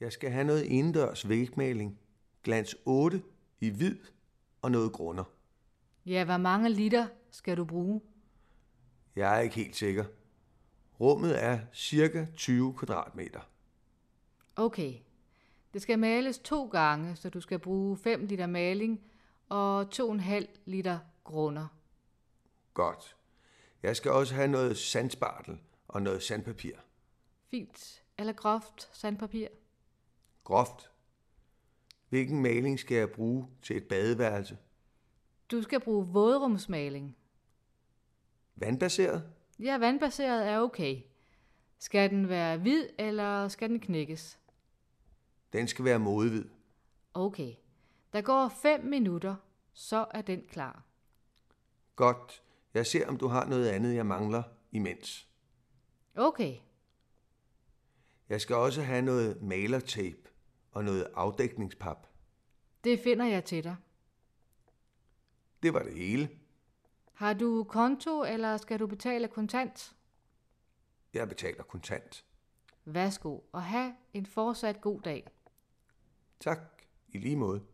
Jeg skal have noget indendørs vægmaling. Glans 8 i hvid og noget grunder. Ja, hvor mange liter skal du bruge? Jeg er ikke helt sikker. Rummet er cirka 20 kvadratmeter. Okay. Det skal males 2 gange, så du skal bruge 5 liter maling og 2,5 liter grunder. Godt. Jeg skal også have noget sandspartel og noget sandpapir. Fint eller groft sandpapir? Groft. Hvilken maling skal jeg bruge til et badeværelse? Du skal bruge vådrumsmaling. Vandbaseret? Ja, vandbaseret er okay. Skal den være hvid, eller skal den knækkes? Den skal være modhvid. Okay. Der går 5 minutter, så er den klar. Godt. Jeg ser, om du har noget andet, jeg mangler imens. Okay. Jeg skal også have noget malertape og noget afdækningspap. Det finder jeg til dig. Det var det hele. Har du konto, eller skal du betale kontant? Jeg betaler kontant. Værsgo, og have en fortsat god dag. Tak. I lige måde.